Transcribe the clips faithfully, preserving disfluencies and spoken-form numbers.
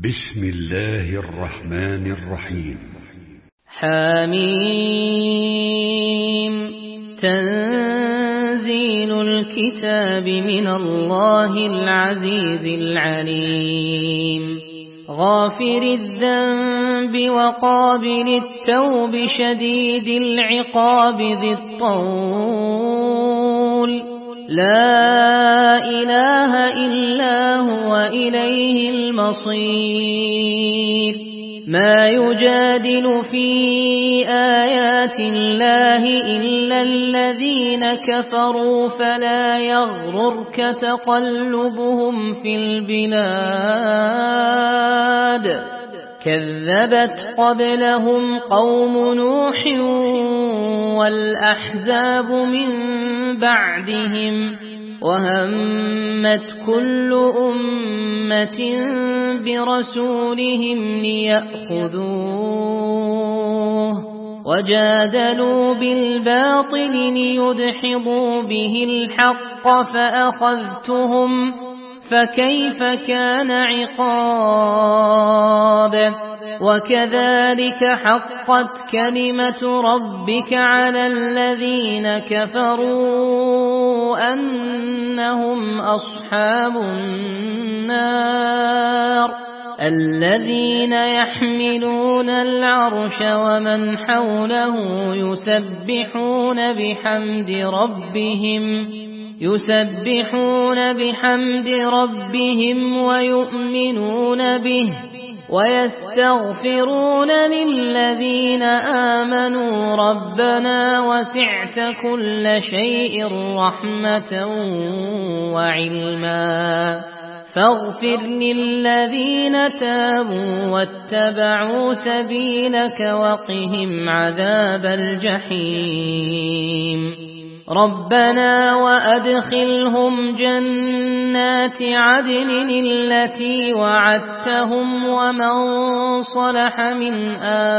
بسم الله الرحمن الرحيم. حميم. تنزيل الكتاب من الله العزيز العليم. غافر الذنب وقابل التوب شديد العقاب ذي الطول. لا إله إلا هو إليه المصير. ما يجادل في آيات الله إلا الذين كفروا فلا يغررك تقلبهم في البلاد. كذبت قبلهم قوم نوح والأحزاب من بعدهم وهمت كل أمة برسولهم ليأخذوه وجادلوا بالباطل ليدحضوا به الحق فأخذتهم فكيف كان عقاب. وكذلك حقت كلمة ربك على الذين كفروا أنهم أصحاب النار. الذين يحملون العرش ومن حوله يسبحون بحمد ربهم يسبحون بحمد ربهم ويؤمنون به ويستغفرون للذين آمنوا ربنا وسعت كل شيء رحمة وعلما فاغفر للذين تابوا واتبعوا سبيلك وقهم عذاب الجحيم. ربنا وأدخلهم جنات عدن التي وعدتهم ومن صلح من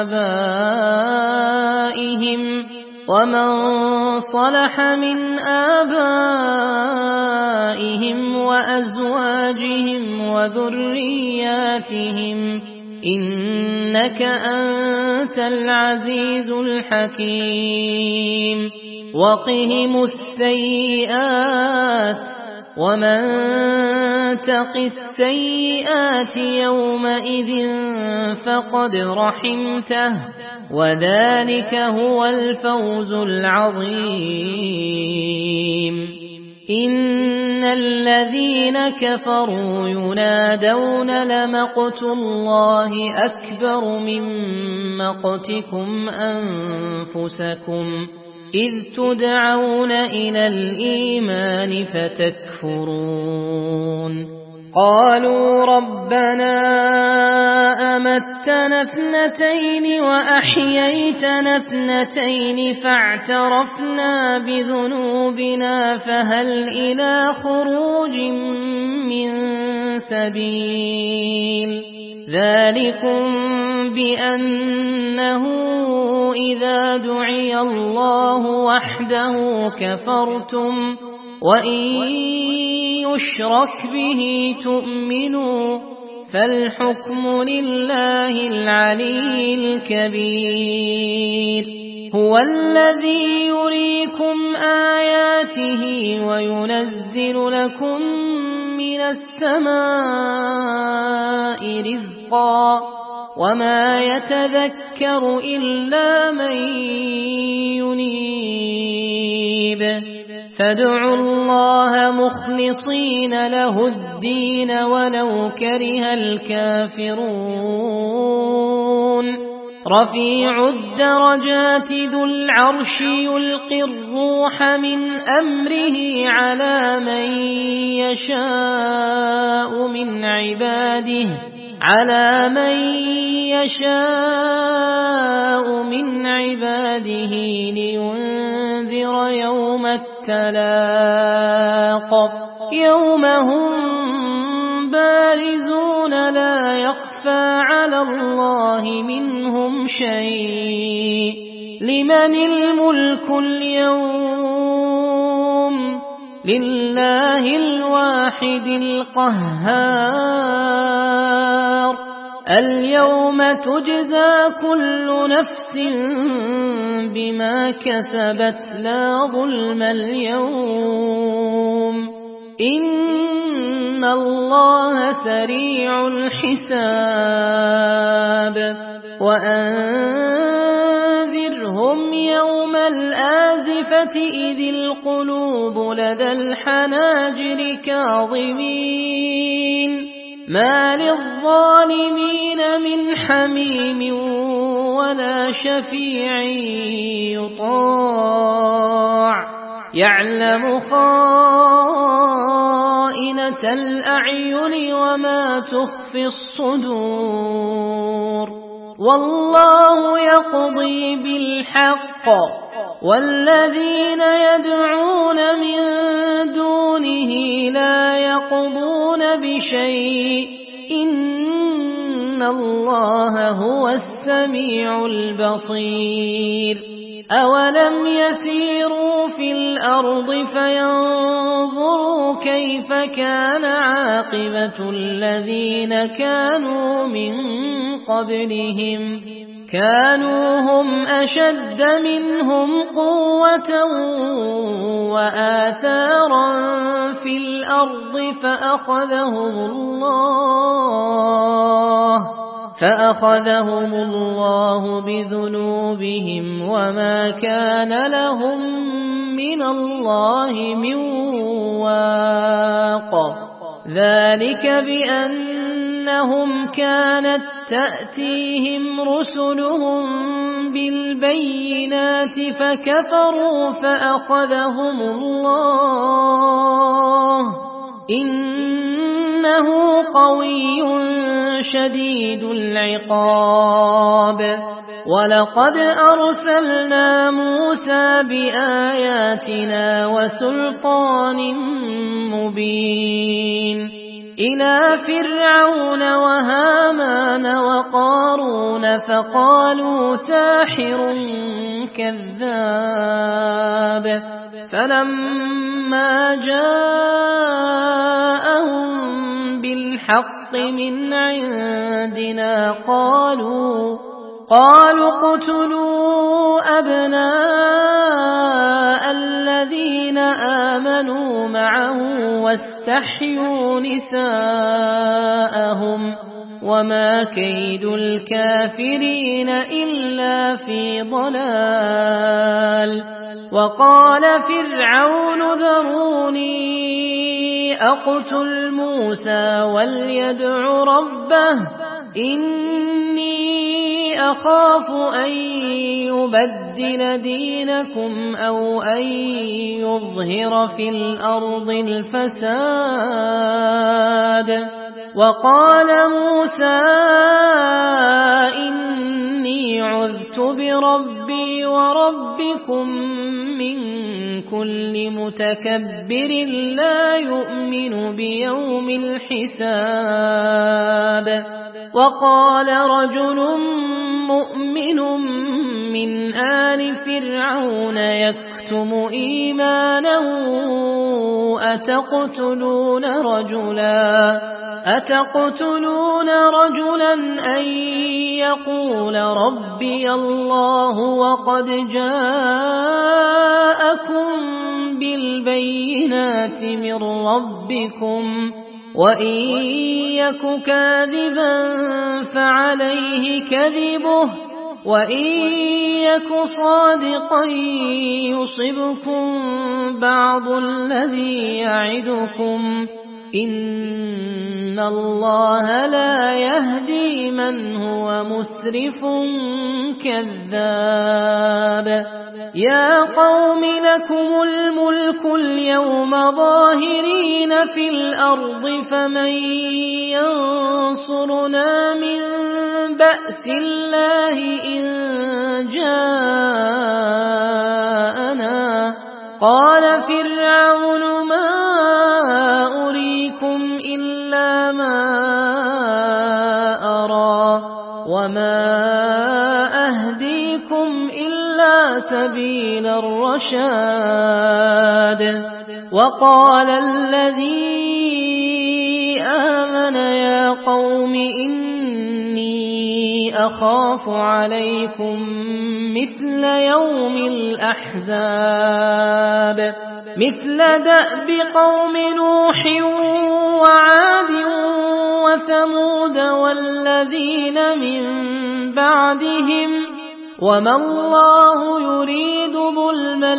آبائهم ومن صلح من آبائهم وأزواجهم وذرياتهم إنك أنت العزيز الحكيم. وقهم السيئات ومن تق السيئات يومئذ فقد رحمته وذلك هو الفوز العظيم. إن الذين كفروا ينادون لمقت الله أكبر من مقتكم أنفسكم إذ تدعون إلى الإيمان فتكفرون. قالوا ربنا أمتنا اثنتين وأحييتنا اثنتين فاعترفنا بذنوبنا فهل إلى خروج من سبيل. ذلكم بأنه إذا دعي الله وحده كفرتم وإن يشرك به تؤمنوا فالحكم لله العلي الكبير. هو الذي يريكم آياته وينزل لكم من السماء رزقا وما يتذكر إلا من ينيب. فادعوا الله مخلصين له الدين ولو كره الكافرون. رفيع الدرجات ذو العرش يلقي الروح من أمره على من يشاء من عباده على من يشاء من عباده لينذر يوم التلاق. يوم هم بارزون لا يخفى على الله منهم شيء. لمن الملك اليوم لله الواحد القهار اليوم تجزى كل نفس بما كسبت لا ظلم اليوم إن الله سريع الحساب وأنذرهم يوم الآزفة إذ القلوب لدى الحناجر كاظمين ما للظالمين من حميم ولا شفيع يطاع يعلم خائنة الأعين وما تخفي الصدور والله يقضي بالحق والذين يدعون من دونه لا يقضون بشيء إن الله هو السميع البصير أولم يسيروا في الأرض فينظروا كيف كان عاقبة الذين كانوا من قبلهم كانوا هم أشد منهم قوة وآثارا في الأرض فأخذهم الله فأخذهم الله بذنوبهم وما كان لهم من الله من واق ذلك بأنهم كانت تأتيهم رسلهم بالبينات فكفروا فأخذهم الله إنه قوي شديد العقاب ولقد أرسلنا موسى بآياتنا وسلطان مبين إلى فرعون وهامان وقارون فقالوا ساحر كذاب فلما جاءهم بالحق من عندنا قالوا قالوا اقتلوا أبناء الذين آمنوا معه واستحيوا نساءهم وما كيد الكافرين إلا في ضلال وقال فرعون ذروني أقتل موسى وليدع ربه إني أخاف أن يبدل دينكم أو أن يظهر في الأرض الفساد وقال موسى إني عذت بربي وربكم من كل متكبر لا يؤمن بيوم الحساب وقال رجل مؤمن من آل فرعون يكتم إيمانه أتقتلون رجلا أتقتلون رجلا أن يقول ربي الله وقد جاءكم بالبينات من ربكم وإن يك كاذبا فعليه كذبه وإن يك صادقا يصبكم بعض الذي يعدكم إن الله لا يهدي من هو مسرف كذاب يا قوم لكم الملك اليوم ظاهرين في الأرض فمن ينصرنا من بأس الله إن جاءنا قال فرعون ما أريكم إلا ما أرى وما أهديكم إلا سبيل الرشاد وقال الذي آمن يا قوم إني أخاف عليكم مثل يوم الأحزاب مثل دأب قوم نوح وعاد وثمود والذين من بعدهم وما الله يريد ظلما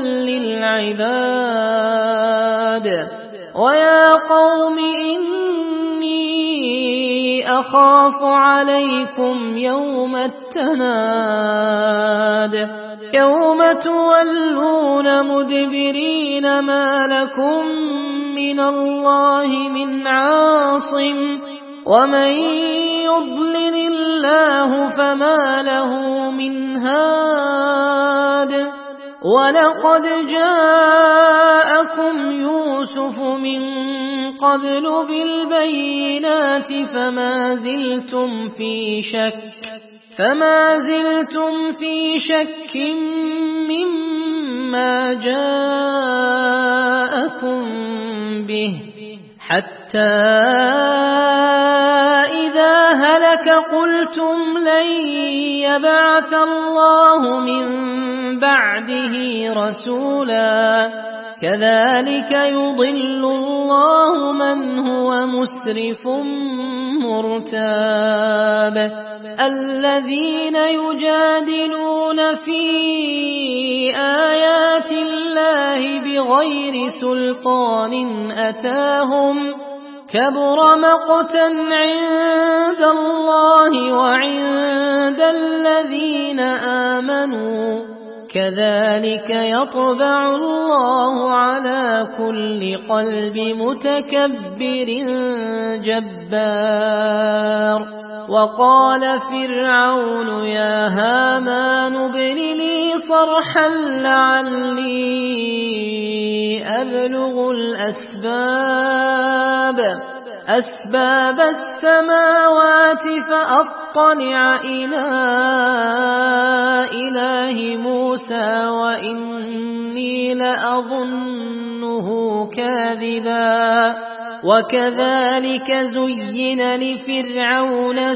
للعباد ويا قوم إني أخاف عليكم يوم التناد يوم تولون مدبرين ما لكم من الله من عاصم ومن يضلل الله فما له من هاد ولقد جاءكم يوسف من قبل بالبينات فما زلتم في شك فما زلتم في شك مما جاءكم به حتى إذا هلك قلتم لن يبعث الله من بعده رسولا كذلك يضل الله من هو مسرف مرتاب الذين يجادلون في آيات الله بغير سلطان أتاهم كبر مقتا عند الله وعند الذين آمنوا كذلك يطبع الله على كل قلب متكبر جبار وقال فرعون يا هامان ابن لي صرحا لعلي أبلغ الأسباب أسباب السماوات فأطلع إلى إله موسى وإني لأظنه كاذبا وكذلك زين لفرعون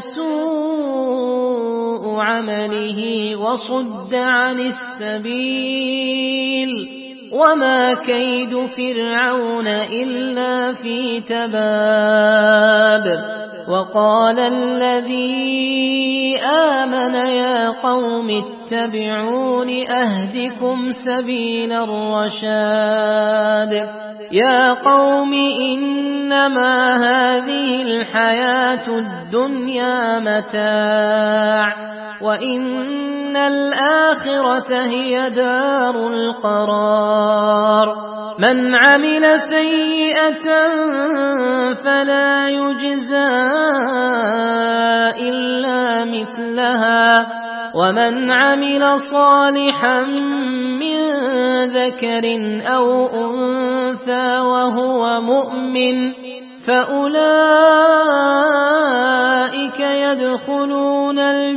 سوء عمله وصد عن السبيل وما كيد فرعون إلا في تباب وقال الذي آمن يا قوم اتبعون أهدكم سبيل الرشاد يا قوم إنما هذه الحياة الدنيا متاع وإن الآخرة هي دار القرار من عمل سيئة فلا يجزى إلا مثلها ومن عمل صالحا من ذكر أو أنثى وهو مؤمن فأولئك يدخلون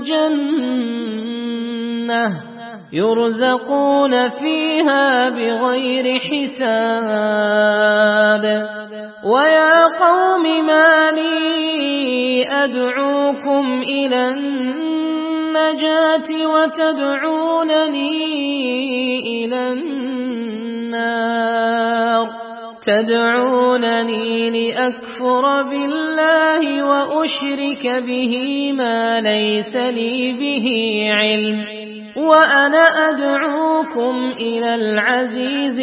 الجنة يرزقون فيها بغير حساب ويا قوم ما لي أدعوكم إلى النجاة وتدعونني إلى النار تدعونني لأكفر بالله وأشرك به ما ليس لي به علم وأنا أدعوكم إلى العزيز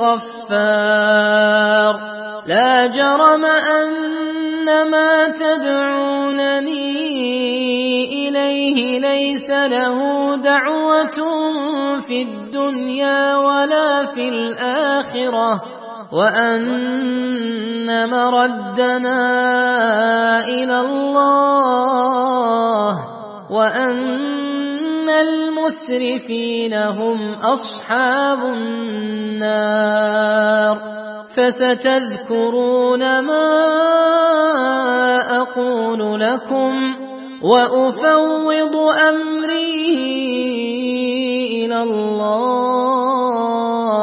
الغفار لا جرم أن ما تدعونني إليه ليس له دعوة في الدنيا ولا في الآخرة وأن مردنا إلى الله وأن المسرفين هم أصحاب النار فستذكرون ما أقول لكم وأفوض أمري إلى الله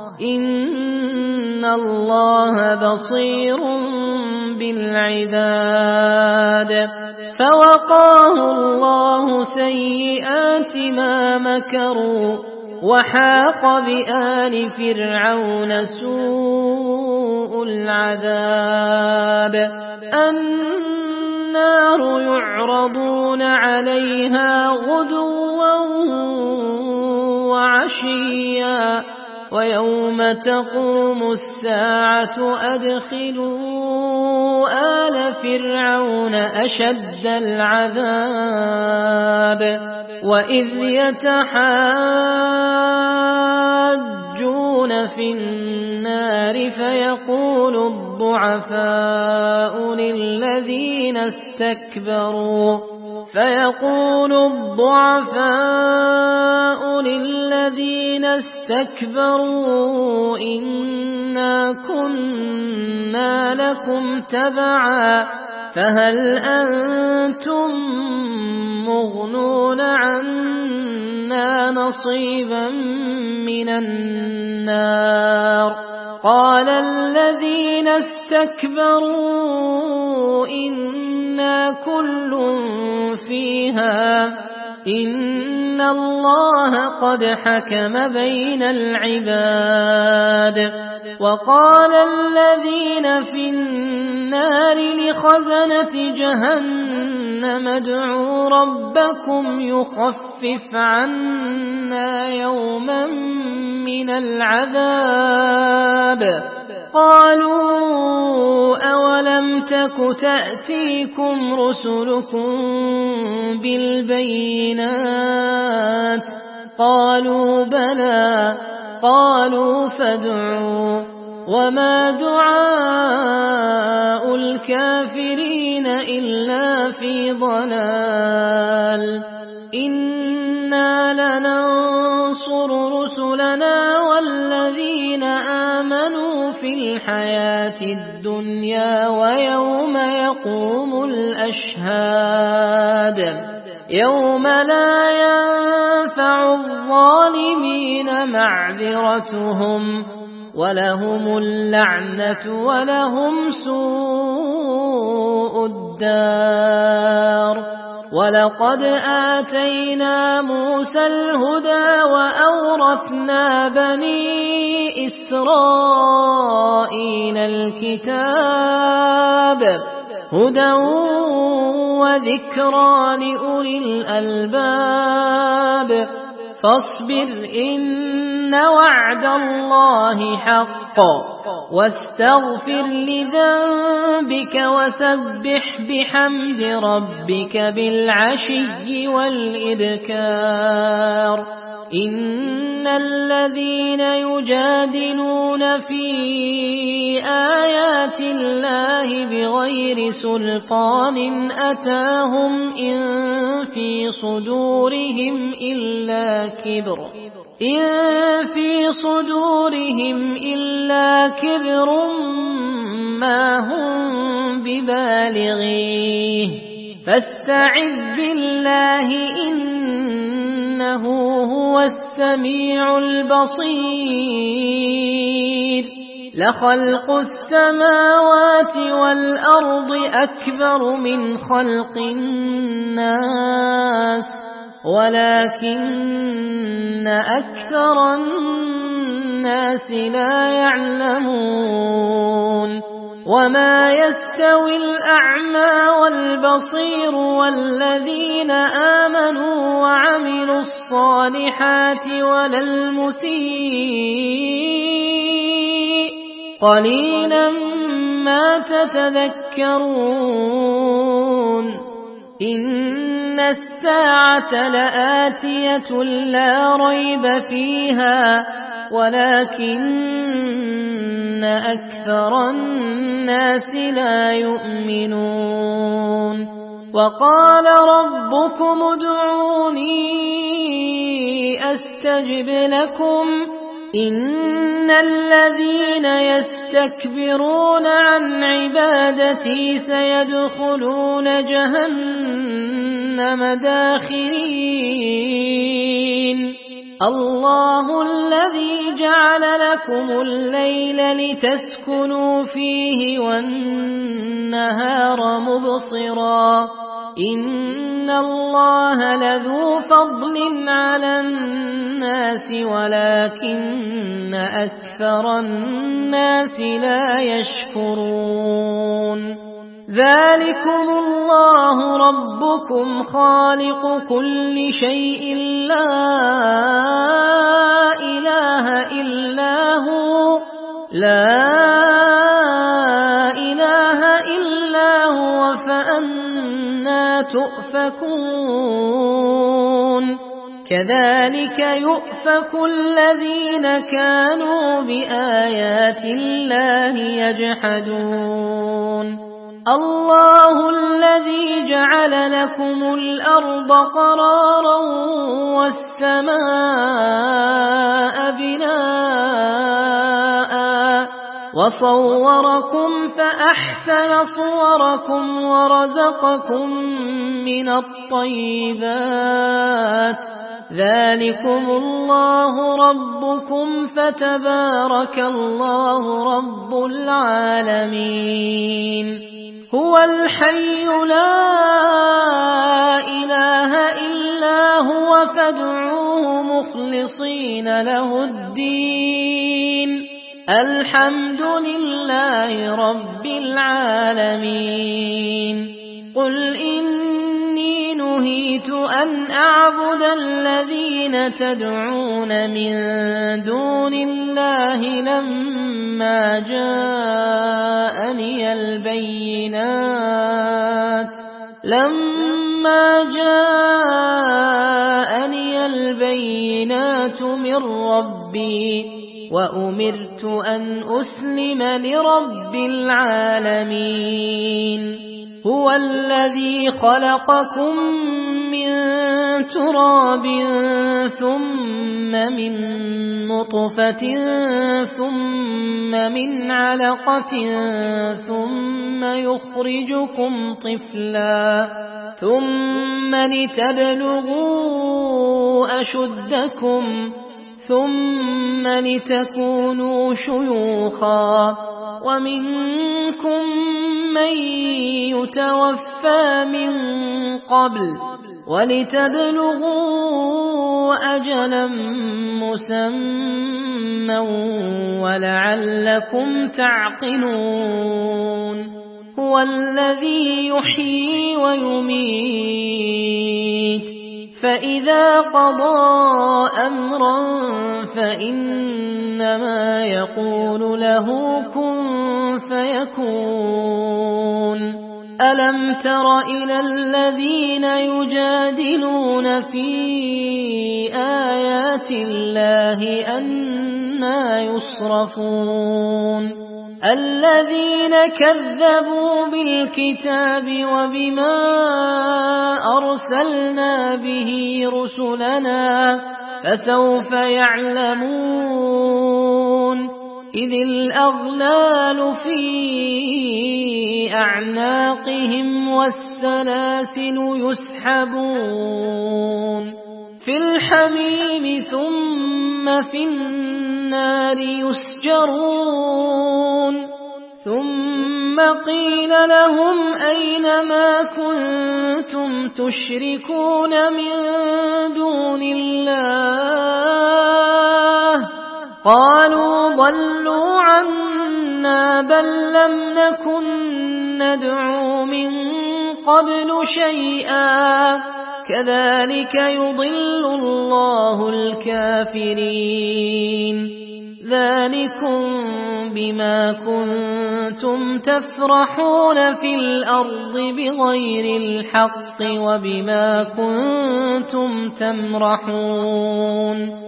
إن الله بصير بالعباد فوقاه الله سيئات ما مكروا وحاق بآل فرعون سوء العذاب النار يعرضون عليها غدوا وعشيا ويوم تقوم الساعة أدخلوا آل فرعون أشد العذاب وإذ يتحاجون في النار فيقول الضعفاء للذين استكبروا فيقول الضعفاء للذين استكبروا إنا كنا لكم تبعا فهل أنتم مغنون عنا نصيبا من النار قال الذين استكبروا إنا كل فيها إن الله قد حكم بين العباد وقال الذين في النار لخزنة جهنم ادعوا ربكم يخفف عنا يوما من العذاب قالوا أولم تك تأتيكم رسلكم بالبينات قالوا بلى قالوا فادعوا وما دعاء الكافرين إلا في ضلال إنا لننصر رسلنا والذين آمنوا في الحياة الدنيا ويوم يقوم الأشهاد يوم لا ينفع الظالمين معذرتهم ولهم اللعنة ولهم سوء الدار ولقد آتينا موسى الهدى وأورثنا بني إسرائيل الكتاب هدى وذكرى لأولي الألباب فاصبر إن وعد الله حق واستغفر لذنبك وسبح بحمد ربك بالعشي والإبكار إن الذين يجادلون في آيات الله بغير سلطان أتاهم إن في صدورهم إلا كبر إن في صدورهم إلا كبر ما هم ببالغيه فاستعذ بالله إنه هو السميع البصير لخلق السماوات والأرض أكبر من خلق الناس ولكن أكثر الناس لا يعلمون وما يستوي الأعمى والبصير والذين آمنوا وعملوا الصالحات ولا المسيء قليلا ما تتذكرون إن الساعة لآتية لا ريب فيها ولكن أكثر الناس لا يؤمنون وقال ربكم ادعوني أستجب لكم إن الذين يستكبرون عن عبادتي سيدخلون جهنم داخرين الله الذي جعل لكم الليل لتسكنوا فيه والنهار مبصرا إن الله لذو فضل على الناس ولكن أكثر الناس لا يشكرون ذلكم الله ربكم خالق كل شيء لا إله إلا هو لا إله إلا هو فأنى تؤفكون كذلك يؤفك الذين كانوا بآيات الله يجحدون الله الذي جعل لكم الأرض قرارا والسماء بناء وصوركم فأحسن صوركم ورزقكم من الطيبات ذلكم الله ربكم فتبارك الله رب العالمين هو الحي لا إله إلا هو فادعوه مخلصين له الدين الحمد لله رب العالمين قل إني نهيت أن أعبد الذين تدعون من دون الله لما جاءني البينات لما جاءني البينات من ربي وأمرت أن أسلم لرب العالمين هو الذي خلقكم من تراب ثم من نطفة ثم من علقة ثم يخرجكم طفلا ثم لتبلغوا أشدكم ثم لتكونوا شيوخا ومنكم من يتوفى من قبل ولتبلغوا أجلا مسمى ولعلكم تعقلون هو الذي يحيي ويميت فإذا قضى أمرا فإنما يقول له كن فيكون ألم تر إلى الذين يجادلون في آيات الله أنى يصرفون الذين كذبوا بالكتاب وبما أرسلنا به رسلنا فسوف يعلمون إذ الأغلال في أعناقهم والسلاسل يسحبون في الحميم ثم في النار يسجرون ثم قيل لهم أين ما كنتم تشركون من دون الله قالوا ضلوا عنا بل لم نكن ندعو من قبل شيئا كذلك يضل الله الكافرين ذلكم بما كنتم تفرحون في الأرض بغير الحق وبما كنتم تمرحون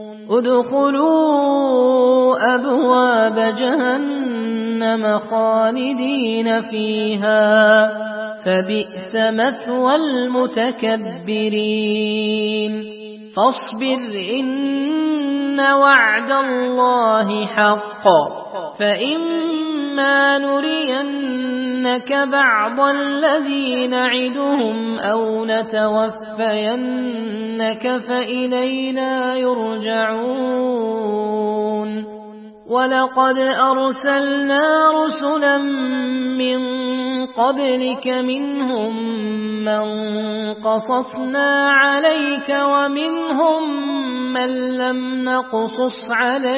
ادخلوا أبواب جهنم خالدين فيها فبئس مثوى المتكبرين فاصبر إن وعد الله حق فإما نرينك بعض الذي نعدهم أو نتوفينك فإلينا يرجعون ولقد أرسلنا رسلا من قبلك منهم من قصصنا عليك ومنهم من لم نقصص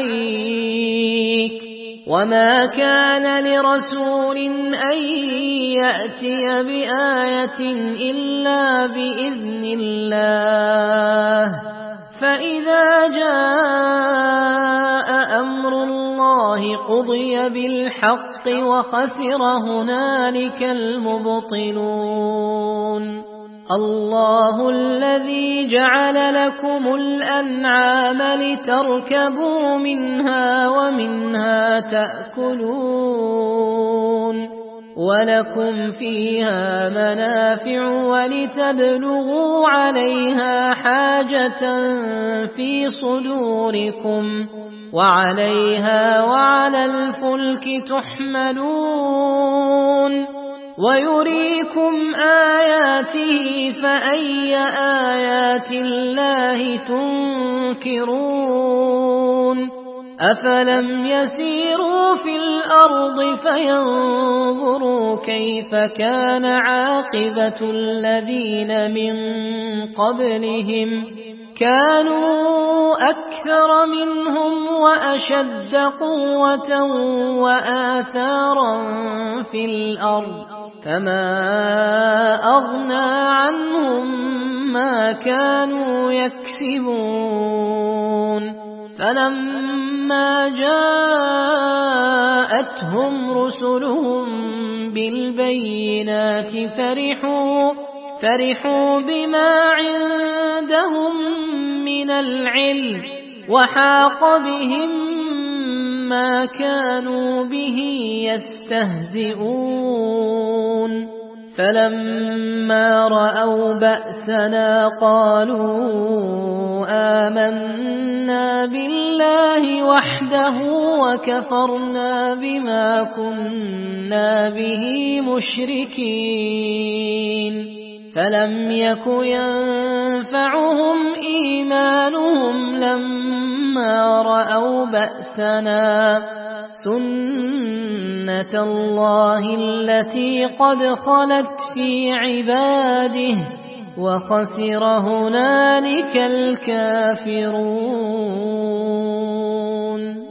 عليك وما كان لرسول أن يأتي بآية إلا بإذن الله فإذا جاء أمر الله قضي بالحق وخسر هنالك المبطلون الله الذي جعل لكم الأنعام لتركبوا منها ومنها تأكلون ولكم فيها منافع ولتبلغوا عليها حاجة في صدوركم وعليها وعلى الفلك تحملون ويريكم آياته فأي آيات الله تنكرون أفلم يسيروا في الأرض فينظروا كيف كان عاقبة الذين من قبلهم كانوا أكثر منهم وأشد قوة وآثارا في الأرض فما أغنى عنهم ما كانوا يكسبون فلما جاءتهم رسلهم بالبينات فرحوا فرحوا بما عندهم من العلم وحاق بهم ما كانوا به يستهزئون فلما رأوا بأسنا قالوا آمنا بالله وحده وكفرنا بما كنا به مشركين فلم يك ينفعهم إيمانهم لما رأوا بأسنا سنة الله التي قد خلت في عباده وخسر هنالك الكافرون.